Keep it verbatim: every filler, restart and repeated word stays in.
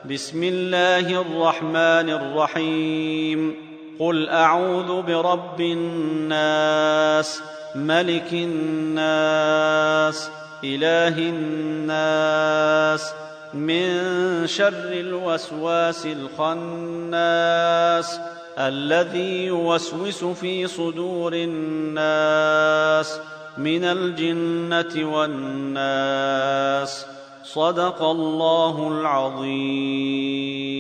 بسم الله الرحمن الرحيم. قل أعوذ برب الناس ملك الناس إله الناس من شر الوسواس الخناس الذي يوسوس في صدور الناس من الجنة والناس. صدق الله العظيم.